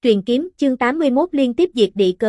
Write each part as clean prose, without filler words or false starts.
Truyền kiếm chương 81 liên tiếp diệt địa cờ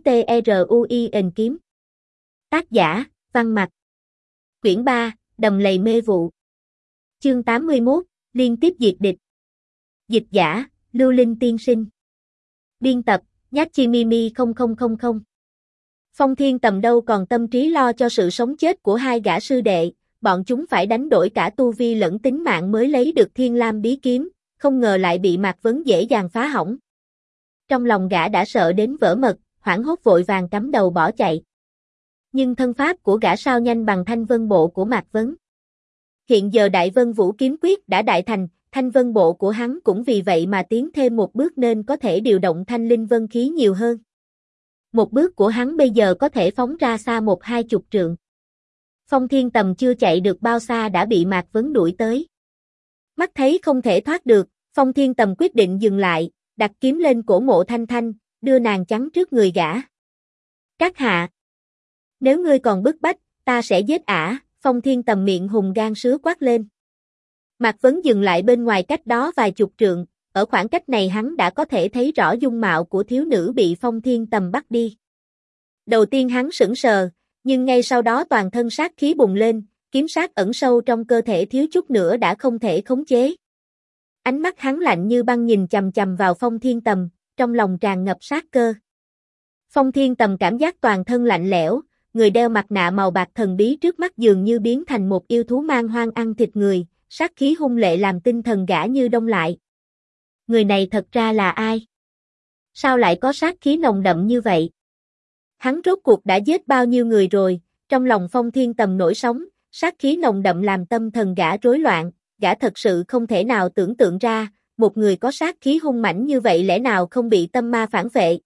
hờ.trui ền kiếm. Tác giả, Văn Mặc. Quyển 3, Đầm lầy mê vụ. Chương 81, liên tiếp diệt địch. Dịch giả, Lưu Linh tiên sinh. Biên tập, Nhachimimi 0000. Phong Thiên Tầm đâu còn tâm trí lo cho sự sống chết của hai gã sư đệ, bọn chúng phải đánh đổi cả tu vi lẫn tính mạng mới lấy được Thiên Lam bí kiếm, không ngờ lại bị Mạc Vấn dễ dàng phá hỏng. Trong lòng gã đã sợ đến vỡ mật, hoảng hốt vội vàng cắm đầu bỏ chạy. Nhưng thân pháp của gã sao nhanh bằng thanh vân bộ của Mạc Vấn. Hiện giờ Đại Vân Vũ kiếm quyết đã đại thành, thanh vân bộ của hắn cũng vì vậy mà tiến thêm một bước nên có thể điều động thanh linh vân khí nhiều hơn. Một bước của hắn bây giờ có thể phóng ra xa 10-20 trượng. Phong Thiên Tầm chưa chạy được bao xa đã bị Mạc Vấn đuổi tới. Mắt thấy không thể thoát được, Phong Thiên Tầm quyết định dừng lại, đặt kiếm lên cổ Mộ Thanh Thanh, đưa nàng chắn trước người gã. Các hạ! Nếu ngươi còn bức bách, ta sẽ giết ả, Phong Thiên Tầm miệng hùng gan sứa quát lên. Mạc Vấn dừng lại bên ngoài cách đó vài chục trượng, ở khoảng cách này hắn đã có thể thấy rõ dung mạo của thiếu nữ bị Phong Thiên Tầm bắt đi. Đầu tiên hắn sững sờ, nhưng ngay sau đó toàn thân sát khí bùng lên, kiếm sát ẩn sâu trong cơ thể thiếu chút nữa đã không thể khống chế. Ánh mắt hắn lạnh như băng nhìn chằm chằm vào Phong Thiên Tầm, trong lòng tràn ngập sát cơ. Phong Thiên Tầm cảm giác toàn thân lạnh lẽo, người đeo mặt nạ màu bạc thần bí trước mắt dường như biến thành một yêu thú man hoang ăn thịt người, sát khí hung lệ làm tinh thần gã như đông lại. Người này thật ra là ai? Sao lại có sát khí nồng đậm như vậy? Hắn rốt cuộc đã giết bao nhiêu người rồi? Trong lòng Phong Thiên Tầm nổi sóng, sát khí nồng đậm làm tâm thần gã rối loạn, gã thật sự không thể nào tưởng tượng ra, một người có sát khí hung mãnh như vậy lẽ nào không bị tâm ma phản vệ.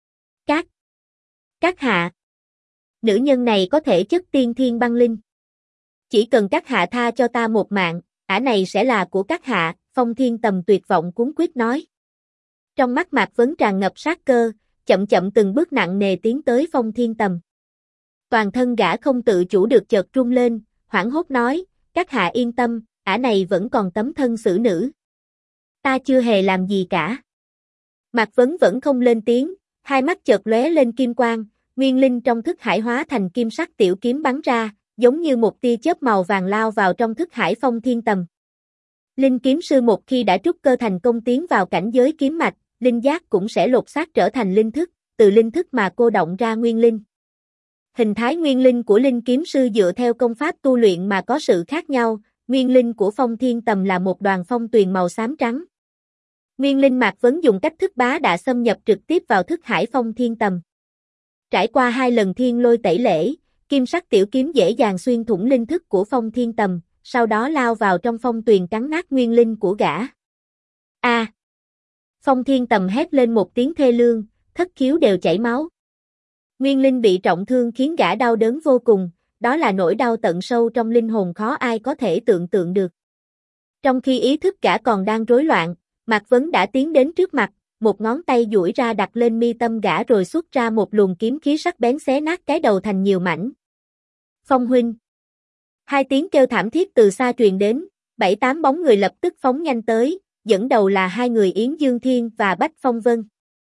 Các hạ. Nữ nhân này có thể chất tiên thiên băng linh. Chỉ cần các hạ tha cho ta một mạng, ả này sẽ là của các hạ, Phong Thiên Tầm tuyệt vọng cuống quýt nói. Trong mắt Mạc Vấn tràn ngập sát cơ, chậm chậm từng bước nặng nề tiến tới Phong Thiên Tầm. Toàn thân gã không tự chủ được chợt run lên, hoảng hốt nói, các hạ yên tâm, ả này vẫn còn tấm thân xử nữ. Ta chưa hề làm gì cả. Mạc Vấn vẫn không lên tiếng, hai mắt chợt lóe lên kim quang, nguyên linh trong thức hải hóa thành kim sắc tiểu kiếm bắn ra, giống như một tia chớp màu vàng lao vào trong thức hải Phong Thiên Tầm. Linh kiếm sư một khi đã trúc cơ thành công tiến vào cảnh giới kiếm mạch, linh giác cũng sẽ lột xác trở thành linh thức, từ linh thức mà cô động ra nguyên linh. Hình thái nguyên linh của linh kiếm sư dựa theo công pháp tu luyện mà có sự khác nhau, nguyên linh của Phong Thiên Tầm là một đoàn phong tuyền màu xám trắng. Nguyên linh Mạc Vấn dùng cách thức bá đã xâm nhập trực tiếp vào thức hải Phong Thiên Tầm. Trải qua 2 lần thiên lôi tẩy lễ, kim sắc tiểu kiếm dễ dàng xuyên thủng linh thức của Phong Thiên Tầm, sau đó lao vào trong phong tuyền cắn nát nguyên linh của gã. A! Phong Thiên Tầm hét lên một tiếng thê lương, thất khiếu đều chảy máu. Nguyên linh bị trọng thương khiến gã đau đớn vô cùng, đó là nỗi đau tận sâu trong linh hồn khó ai có thể tưởng tượng được. Trong khi ý thức gã còn đang rối loạn, Mạc Vấn đã tiến đến trước mặt, một ngón tay duỗi ra đặt lên mi tâm gã rồi xuất ra một luồng kiếm khí sắc bén xé nát cái đầu thành nhiều mảnh. Phong huynh. 2 tiếng kêu thảm thiết từ xa truyền đến, 7-8 bóng người lập tức phóng nhanh tới, dẫn đầu là 2 người Yến Dương Thiên và Bách Phong Vân.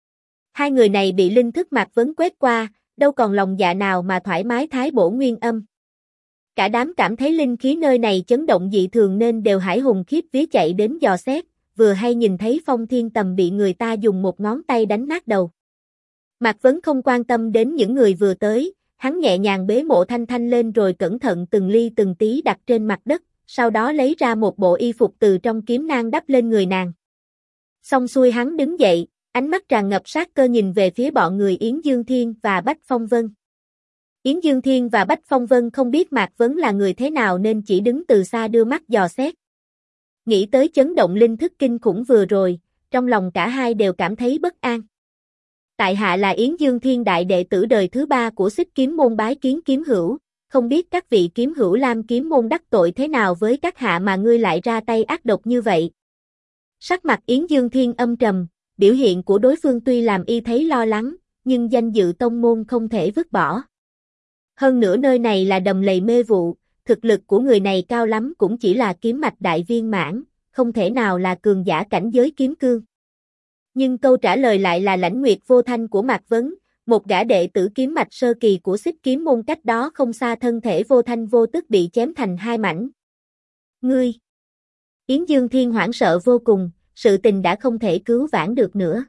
2 người này bị linh thức Mạc Vấn quét qua, đâu còn lòng dạ nào mà thoải mái thái bổ nguyên âm. Cả đám cảm thấy linh khí nơi này chấn động dị thường nên đều hãi hùng khiếp vía chạy đến dò xét, vừa hay nhìn thấy Phong Thiên Tầm bị người ta dùng một ngón tay đánh nát đầu. Mạc Vấn không quan tâm đến những người vừa tới, hắn nhẹ nhàng bế Mộ Thanh Thanh lên rồi cẩn thận từng ly từng tí đặt trên mặt đất, sau đó lấy ra một bộ y phục từ trong kiếm nang đắp lên người nàng. Xong xuôi hắn đứng dậy, ánh mắt tràn ngập sát cơ nhìn về phía bọn người Yến Dương Thiên và Bách Phong Vân. Yến Dương Thiên và Bách Phong Vân không biết Mạc Vấn là người thế nào nên chỉ đứng từ xa đưa mắt dò xét. Nghĩ tới chấn động linh thức kinh khủng vừa rồi, trong lòng cả hai đều cảm thấy bất an. Tại hạ là Yến Dương Thiên đại đệ tử đời thứ 3 của Xích Kiếm môn bái kiến kiếm hữu, không biết các vị kiếm hữu Lam Kiếm môn đắc tội thế nào với các hạ mà ngươi lại ra tay ác độc như vậy. Sắc mặt Yến Dương Thiên âm trầm, biểu hiện của đối phương tuy làm y thấy lo lắng, nhưng danh dự tông môn không thể vứt bỏ. Hơn nữa nơi này là đầm lầy mê vụ, thực lực của người này cao lắm cũng chỉ là kiếm mạch đại viên mãn, không thể nào là cường giả cảnh giới kiếm cương. Nhưng câu trả lời lại là Lãnh Nguyệt Vô Thanh của Mạc Vấn, một gã đệ tử kiếm mạch sơ kỳ của Xích Kiếm môn cách đó không xa, thân thể vô thanh vô tức bị chém thành hai mảnh. Ngươi! Yến Dương Thiên hoảng sợ vô cùng, sự tình đã không thể cứu vãn được nữa.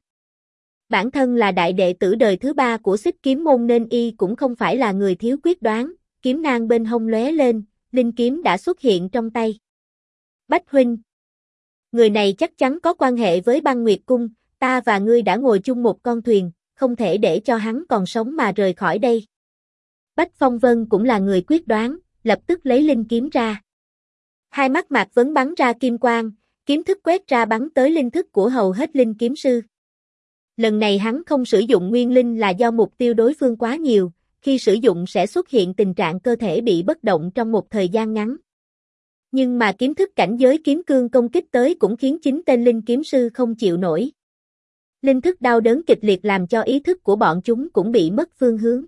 Bản thân là đại đệ tử đời thứ ba của Xích Kiếm môn nên y cũng không phải là người thiếu quyết đoán, kiếm nang bên hông lóe lên, linh kiếm đã xuất hiện trong tay. Bách huynh! Người này chắc chắn có quan hệ với Băng Nguyệt Cung, ta và ngươi đã ngồi chung một con thuyền, không thể để cho hắn còn sống mà rời khỏi đây. Bách Phong Vân cũng là người quyết đoán, lập tức lấy linh kiếm ra. Hai mắt Mạc Vấn bắn ra kim quang, kiếm thức quét ra bắn tới linh thức của hầu hết linh kiếm sư. Lần này hắn không sử dụng nguyên linh là do mục tiêu đối phương quá nhiều, khi sử dụng sẽ xuất hiện tình trạng cơ thể bị bất động trong một thời gian ngắn. Nhưng mà kiếm thức cảnh giới kiếm cương công kích tới cũng khiến chính tên linh kiếm sư không chịu nổi. Linh thức đau đớn kịch liệt làm cho ý thức của bọn chúng cũng bị mất phương hướng.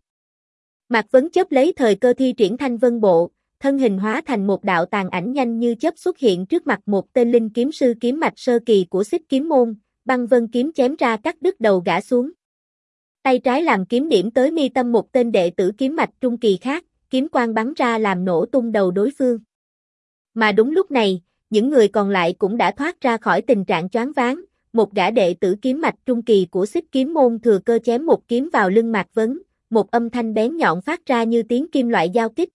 Mạc Vấn chấp lấy thời cơ thi triển Thanh Vân Bộ, thân hình hóa thành một đạo tàn ảnh nhanh như chớp xuất hiện trước mặt một tên linh kiếm sư kiếm mạch sơ kỳ của Xích Kiếm môn, băng vân kiếm chém ra cắt đứt đầu gã xuống. Tay trái làm kiếm điểm tới mi tâm một tên đệ tử kiếm mạch trung kỳ khác, kiếm quang bắn ra làm nổ tung đầu đối phương. Mà đúng lúc này, những người còn lại cũng đã thoát ra khỏi tình trạng choáng váng, một gã đệ tử kiếm mạch trung kỳ của Xích Kiếm môn thừa cơ chém một kiếm vào lưng Mạc Vấn, một âm thanh bén nhọn phát ra như tiếng kim loại giao kích.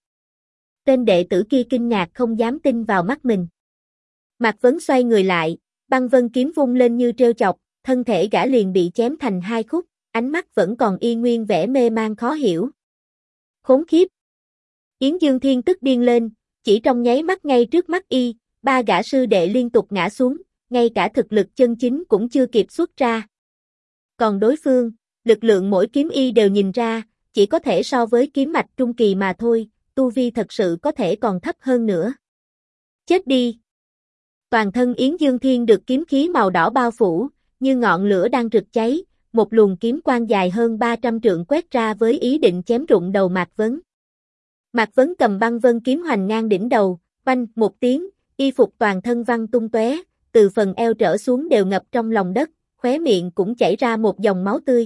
Tên đệ tử kia kinh ngạc không dám tin vào mắt mình. Mạc Vấn xoay người lại, băng vân kiếm vung lên như trêu chọc, thân thể gã liền bị chém thành hai khúc, ánh mắt vẫn còn y nguyên vẻ mê man khó hiểu. Khốn kiếp! Yến Dương Thiên tức điên lên, chỉ trong nháy mắt ngay trước mắt y, ba gã sư đệ liên tục ngã xuống, ngay cả thực lực chân chính cũng chưa kịp xuất ra. Còn đối phương, lực lượng mỗi kiếm y đều nhìn ra, chỉ có thể so với kiếm mạch trung kỳ mà thôi, tu vi thật sự có thể còn thấp hơn nữa. Chết đi! Toàn thân Yến Dương Thiên được kiếm khí màu đỏ bao phủ, như ngọn lửa đang rực cháy, một luồng kiếm quang dài hơn 300 trượng quét ra với ý định chém rụng đầu Mạc Vấn. Mạc Vấn cầm băng vân kiếm hoành ngang đỉnh đầu, oanh một tiếng, y phục toàn thân văng tung tóe, từ phần eo trở xuống đều ngập trong lòng đất, khóe miệng cũng chảy ra một dòng máu tươi.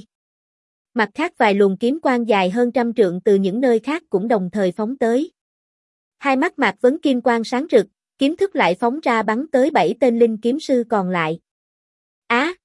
Mặt khác vài luồng kiếm quang dài hơn 100 trượng từ những nơi khác cũng đồng thời phóng tới. Hai mắt Mạc Vấn kim quang sáng rực, kiếm thức lại phóng ra bắn tới 7 tên linh kiếm sư còn lại. Á!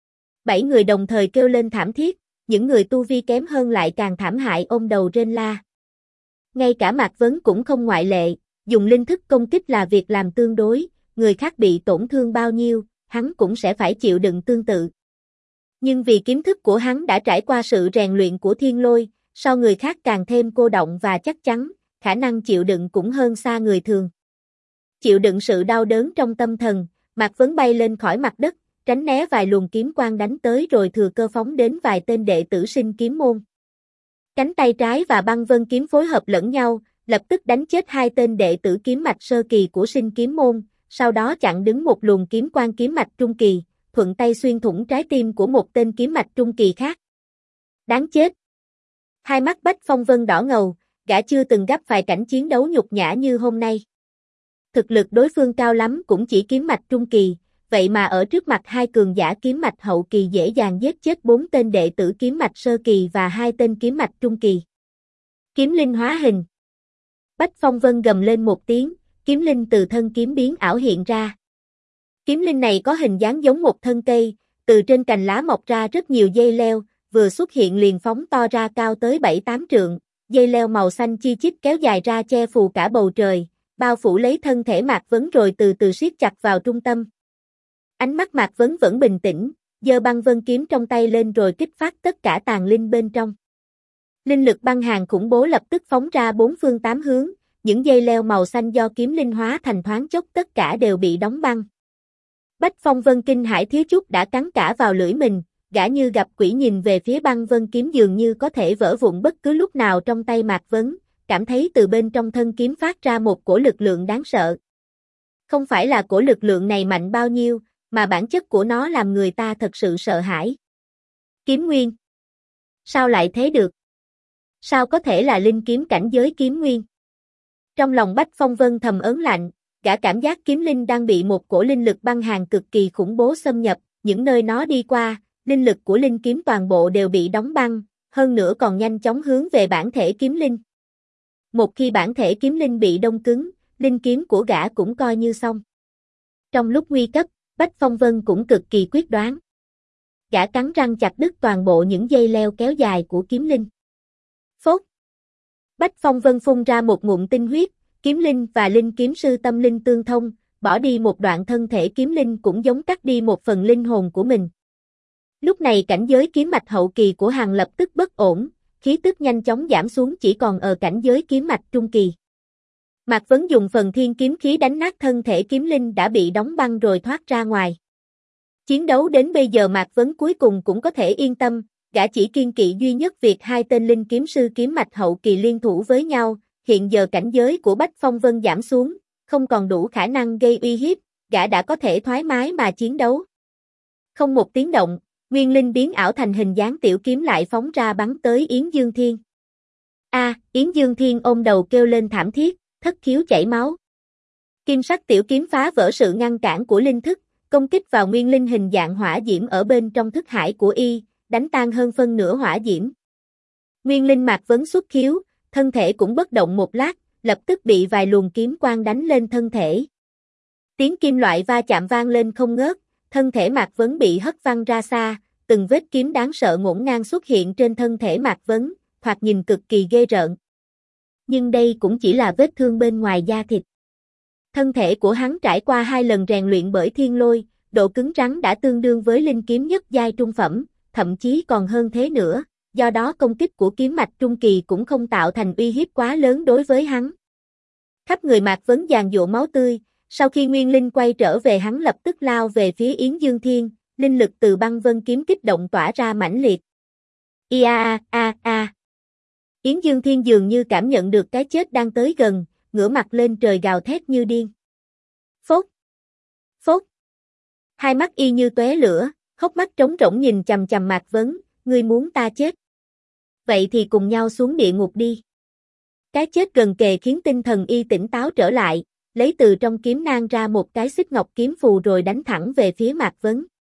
7 người đồng thời kêu lên thảm thiết, những người tu vi kém hơn lại càng thảm hại ôm đầu rên la. Ngay cả Mạc Vấn cũng không ngoại lệ, dùng linh thức công kích là việc làm tương đối, người khác bị tổn thương bao nhiêu, hắn cũng sẽ phải chịu đựng tương tự. Nhưng vì kiếm thức của hắn đã trải qua sự rèn luyện của thiên lôi, so người khác càng thêm cô động và chắc chắn, khả năng chịu đựng cũng hơn xa người thường. Chịu đựng sự đau đớn trong tâm thần, Mạc Vấn bay lên khỏi mặt đất, tránh né vài luồng kiếm quang đánh tới rồi thừa cơ phóng đến vài tên đệ tử Sinh Kiếm môn. Cánh tay trái và băng vân kiếm phối hợp lẫn nhau, lập tức đánh chết hai tên đệ tử kiếm mạch sơ kỳ của Sinh Kiếm môn, sau đó chặn đứng một luồng kiếm quang kiếm mạch trung kỳ, thuận tay xuyên thủng trái tim của một tên kiếm mạch trung kỳ khác. Đáng chết! Hai mắt Bách Phong Vân đỏ ngầu, gã chưa từng gặp phải cảnh chiến đấu nhục nhã như hôm nay. Thực lực đối phương cao lắm cũng chỉ kiếm mạch trung kỳ, vậy mà ở trước mặt hai cường giả kiếm mạch hậu kỳ dễ dàng giết chết 4 tên đệ tử kiếm mạch sơ kỳ và 2 tên kiếm mạch trung kỳ. Kiếm linh hóa hình. Bách Phong Vân gầm lên một tiếng, kiếm linh từ thân kiếm biến ảo hiện ra. Kiếm linh này có hình dáng giống một thân cây, từ trên cành lá mọc ra rất nhiều dây leo, vừa xuất hiện liền phóng to ra cao tới 7-8 trượng, dây leo màu xanh chi chít kéo dài ra che phủ cả bầu trời, bao phủ lấy thân thể Mạc Vấn rồi từ từ siết chặt vào trung tâm. Ánh mắt Mạc Vấn vẫn bình tĩnh, giơ băng vân kiếm trong tay lên rồi kích phát tất cả tàn linh bên trong. Linh lực băng hàn khủng bố lập tức phóng ra 4 phương 8 hướng, những dây leo màu xanh do kiếm linh hóa thành thoáng chốc tất cả đều bị đóng băng. Bách Phong Vân kinh hãi thiếu chút đã cắn cả vào lưỡi mình, gã như gặp quỷ nhìn về phía băng vân kiếm dường như có thể vỡ vụn bất cứ lúc nào trong tay Mạc Vấn, cảm thấy từ bên trong thân kiếm phát ra một cổ lực lượng đáng sợ. Không phải là cổ lực lượng này mạnh bao nhiêu, mà bản chất của nó làm người ta thật sự sợ hãi. Kiếm nguyên. Sao lại thế được? Sao có thể là linh kiếm cảnh giới kiếm nguyên? Trong lòng Bách Phong Vân thầm ớn lạnh, gã cảm giác kiếm linh đang bị một cổ linh lực băng hàn cực kỳ khủng bố xâm nhập, những nơi nó đi qua, linh lực của linh kiếm toàn bộ đều bị đóng băng, hơn nữa còn nhanh chóng hướng về bản thể kiếm linh. Một khi bản thể kiếm linh bị đông cứng, linh kiếm của gã cũng coi như xong. Trong lúc nguy cấp, Bách Phong Vân cũng cực kỳ quyết đoán. Gã cắn răng chặt đứt toàn bộ những dây leo kéo dài của kiếm linh. Phốt! Bách Phong Vân phun ra một ngụm tinh huyết, kiếm linh và linh kiếm sư tâm linh tương thông, bỏ đi một đoạn thân thể kiếm linh cũng giống cắt đi một phần linh hồn của mình. Lúc này cảnh giới kiếm mạch hậu kỳ của Hằng lập tức bất ổn, khí tức nhanh chóng giảm xuống chỉ còn ở cảnh giới kiếm mạch trung kỳ. Mạc Vấn dùng phần thiên kiếm khí đánh nát thân thể kiếm linh đã bị đóng băng rồi thoát ra ngoài. Chiến đấu đến bây giờ Mạc Vấn cuối cùng cũng có thể yên tâm, gã chỉ kiên kỵ duy nhất việc hai tên linh kiếm sư kiếm mạch hậu kỳ liên thủ với nhau, hiện giờ cảnh giới của Bách Phong Vân giảm xuống, không còn đủ khả năng gây uy hiếp, gã đã có thể thoải mái mà chiến đấu. Không một tiếng động, Nguyên Linh biến ảo thành hình dáng tiểu kiếm lại phóng ra bắn tới Yến Dương Thiên. Yến Dương Thiên ôm đầu kêu lên thảm thiết, thất khiếu chảy máu. Kim sắc tiểu kiếm phá vỡ sự ngăn cản của linh thức, công kích vào nguyên linh hình dạng hỏa diễm ở bên trong thức hải của y, đánh tan hơn phân nửa hỏa diễm. Nguyên linh Mạc Vấn xuất khiếu, thân thể cũng bất động một lát, lập tức bị vài luồng kiếm quang đánh lên thân thể. Tiếng kim loại va chạm vang lên không ngớt, thân thể Mạc Vấn bị hất văng ra xa, từng vết kiếm đáng sợ ngổn ngang xuất hiện trên thân thể Mạc Vấn, thoạt nhìn cực kỳ ghê rợn. Nhưng đây cũng chỉ là vết thương bên ngoài da thịt. Thân thể của hắn trải qua 2 lần rèn luyện bởi thiên lôi, độ cứng rắn đã tương đương với linh kiếm nhất giai trung phẩm, thậm chí còn hơn thế nữa, do đó công kích của kiếm mạch trung kỳ cũng không tạo thành uy hiếp quá lớn đối với hắn. Khắp người Mạc Vấn giàn giụa máu tươi, sau khi Nguyên Linh quay trở về hắn lập tức lao về phía Yến Dương Thiên, linh lực từ băng vân kiếm kích động tỏa ra mãnh liệt. Yến Dương Thiên dường như cảm nhận được cái chết đang tới gần, ngửa mặt lên trời gào thét như điên. Phốt! Phốt! Hai mắt y như tóe lửa, hốc mắt trống rỗng nhìn chằm chằm Mạc Vấn, ngươi muốn ta chết. Vậy thì cùng nhau xuống địa ngục đi. Cái chết gần kề khiến tinh thần y tỉnh táo trở lại, lấy từ trong kiếm nang ra một cái xích ngọc kiếm phù rồi đánh thẳng về phía Mạc Vấn.